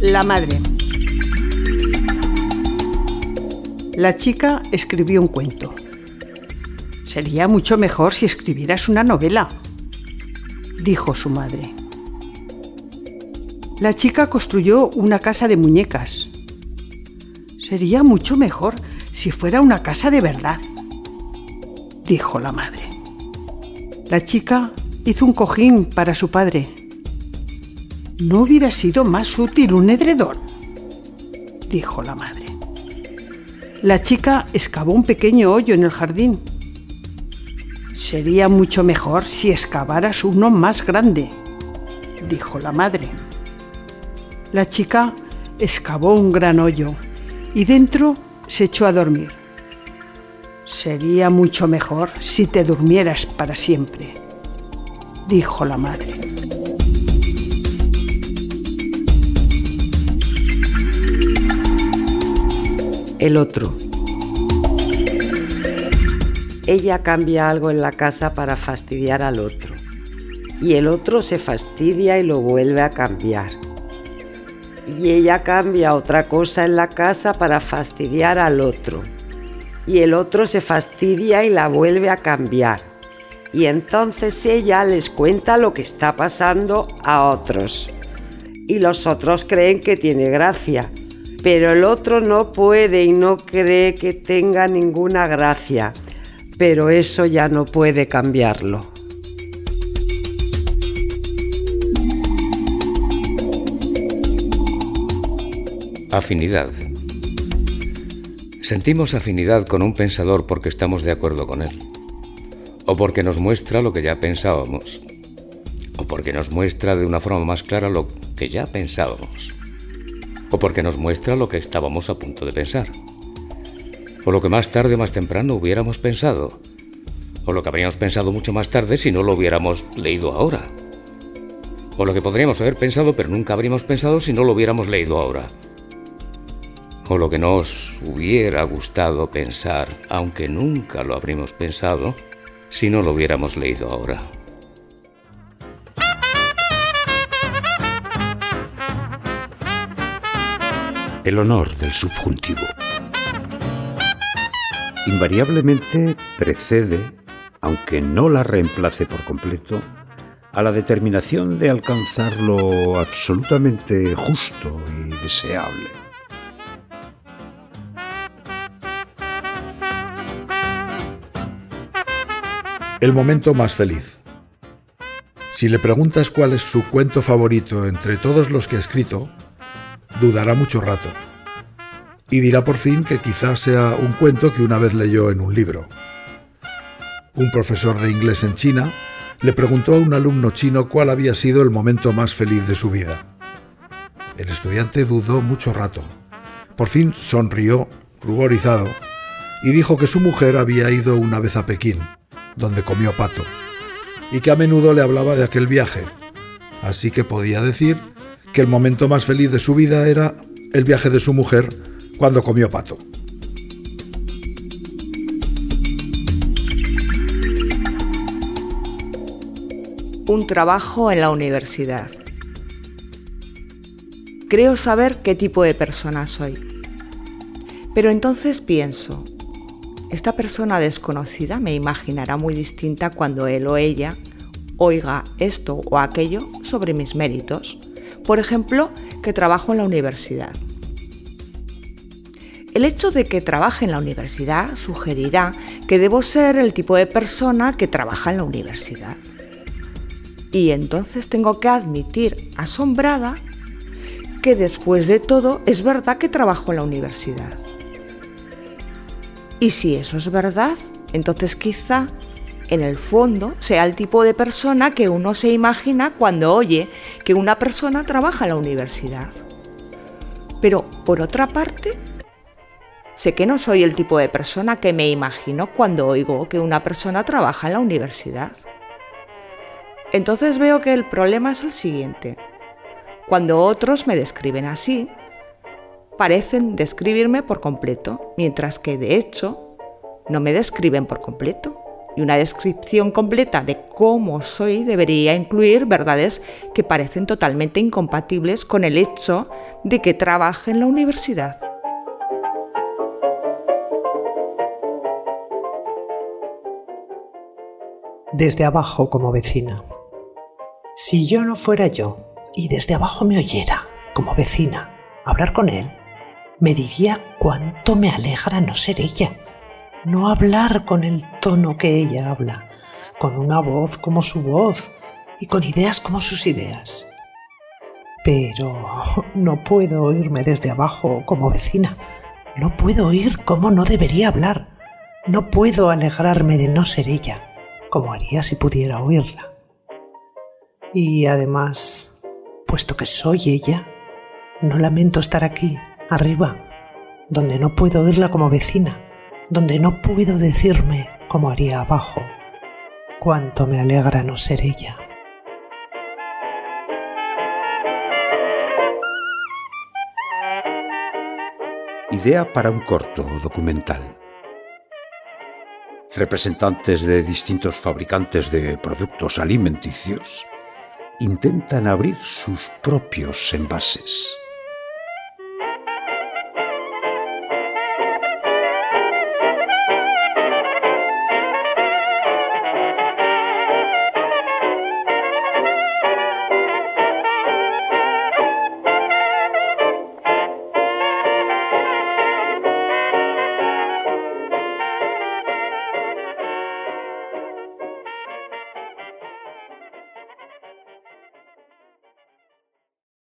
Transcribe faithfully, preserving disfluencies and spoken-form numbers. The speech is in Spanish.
La madre. La chica escribió un cuento. Sería mucho mejor si escribieras una novela, dijo su madre. La chica construyó una casa de muñecas. Sería mucho mejor si fuera una casa de verdad, dijo la madre. La chica hizo un cojín para su padre. ¿No hubiera sido más útil un edredón?, dijo la madre. La chica excavó un pequeño hoyo en el jardín. Sería mucho mejor si excavaras uno más grande, dijo la madre. La chica excavó un gran hoyo y dentro se echó a dormir. Sería mucho mejor si te durmieras para siempre, dijo la madre. El otro. Ella cambia algo en la casa para fastidiar al otro, y el otro se fastidia y lo vuelve a cambiar. Y ella cambia otra cosa en la casa para fastidiar al otro, y el otro se fastidia y la vuelve a cambiar. Y entonces ella les cuenta lo que está pasando a otros, y los otros creen que tiene gracia, pero el otro no puede y no cree que tenga ninguna gracia, pero eso ya no puede cambiarlo. Afinidad. Sentimos afinidad con un pensador porque estamos de acuerdo con él, o porque nos muestra lo que ya pensábamos, o porque nos muestra de una forma más clara lo que ya pensábamos, o porque nos muestra lo que estábamos a punto de pensar, o lo que más tarde o más temprano hubiéramos pensado, o lo que habríamos pensado mucho más tarde si no lo hubiéramos leído ahora, o lo que podríamos haber pensado pero nunca habríamos pensado si no lo hubiéramos leído ahora, o lo que nos hubiera gustado pensar, aunque nunca lo habríamos pensado si no lo hubiéramos leído ahora. El honor del subjuntivo. Invariablemente precede, aunque no la reemplace por completo, a la determinación de alcanzar lo absolutamente justo y deseable. El momento más feliz. Si le preguntas cuál es su cuento favorito entre todos los que ha escrito, dudará mucho rato y dirá por fin que quizás sea un cuento que una vez leyó en un libro. Un profesor de inglés en China le preguntó a un alumno chino cuál había sido el momento más feliz de su vida. El estudiante dudó mucho rato. Por fin sonrió, ruborizado, y dijo que su mujer había ido una vez a Pekín, donde comió pato, y que a menudo le hablaba de aquel viaje, así que podía decir que el momento más feliz de su vida era el viaje de su mujer cuando comió pato. Un trabajo en la universidad. Creo saber qué tipo de persona soy, pero entonces pienso, esta persona desconocida me imaginará muy distinta cuando él o ella oiga esto o aquello sobre mis méritos. Por ejemplo, que trabajo en la universidad. El hecho de que trabaje en la universidad sugerirá que debo ser el tipo de persona que trabaja en la universidad. Y entonces tengo que admitir, asombrada, que después de todo es verdad que trabajo en la universidad. Y si eso es verdad, entonces quizá en el fondo sea el tipo de persona que uno se imagina cuando oye que una persona trabaja en la universidad. Pero, por otra parte, sé que no soy el tipo de persona que me imagino cuando oigo que una persona trabaja en la universidad. Entonces veo que el problema es el siguiente. Cuando otros me describen así, parecen describirme por completo, mientras que de hecho no me describen por completo. Y una descripción completa de cómo soy debería incluir verdades que parecen totalmente incompatibles con el hecho de que trabaje en la universidad. Desde abajo como vecina. Si yo no fuera yo y desde abajo me oyera como vecina hablar con él, me diría cuánto me alegra no ser ella. No hablar con el tono que ella habla, con una voz como su voz y con ideas como sus ideas. Pero no puedo oírme desde abajo como vecina. No puedo oír cómo no debería hablar. No puedo alegrarme de no ser ella, como haría si pudiera oírla. Y además, puesto que soy ella, no lamento estar aquí, arriba, donde no puedo oírla como vecina, donde no puedo decirme, como haría abajo, cuánto me alegra no ser ella. Idea para un corto documental. Representantes de distintos fabricantes de productos alimenticios intentan abrir sus propios envases.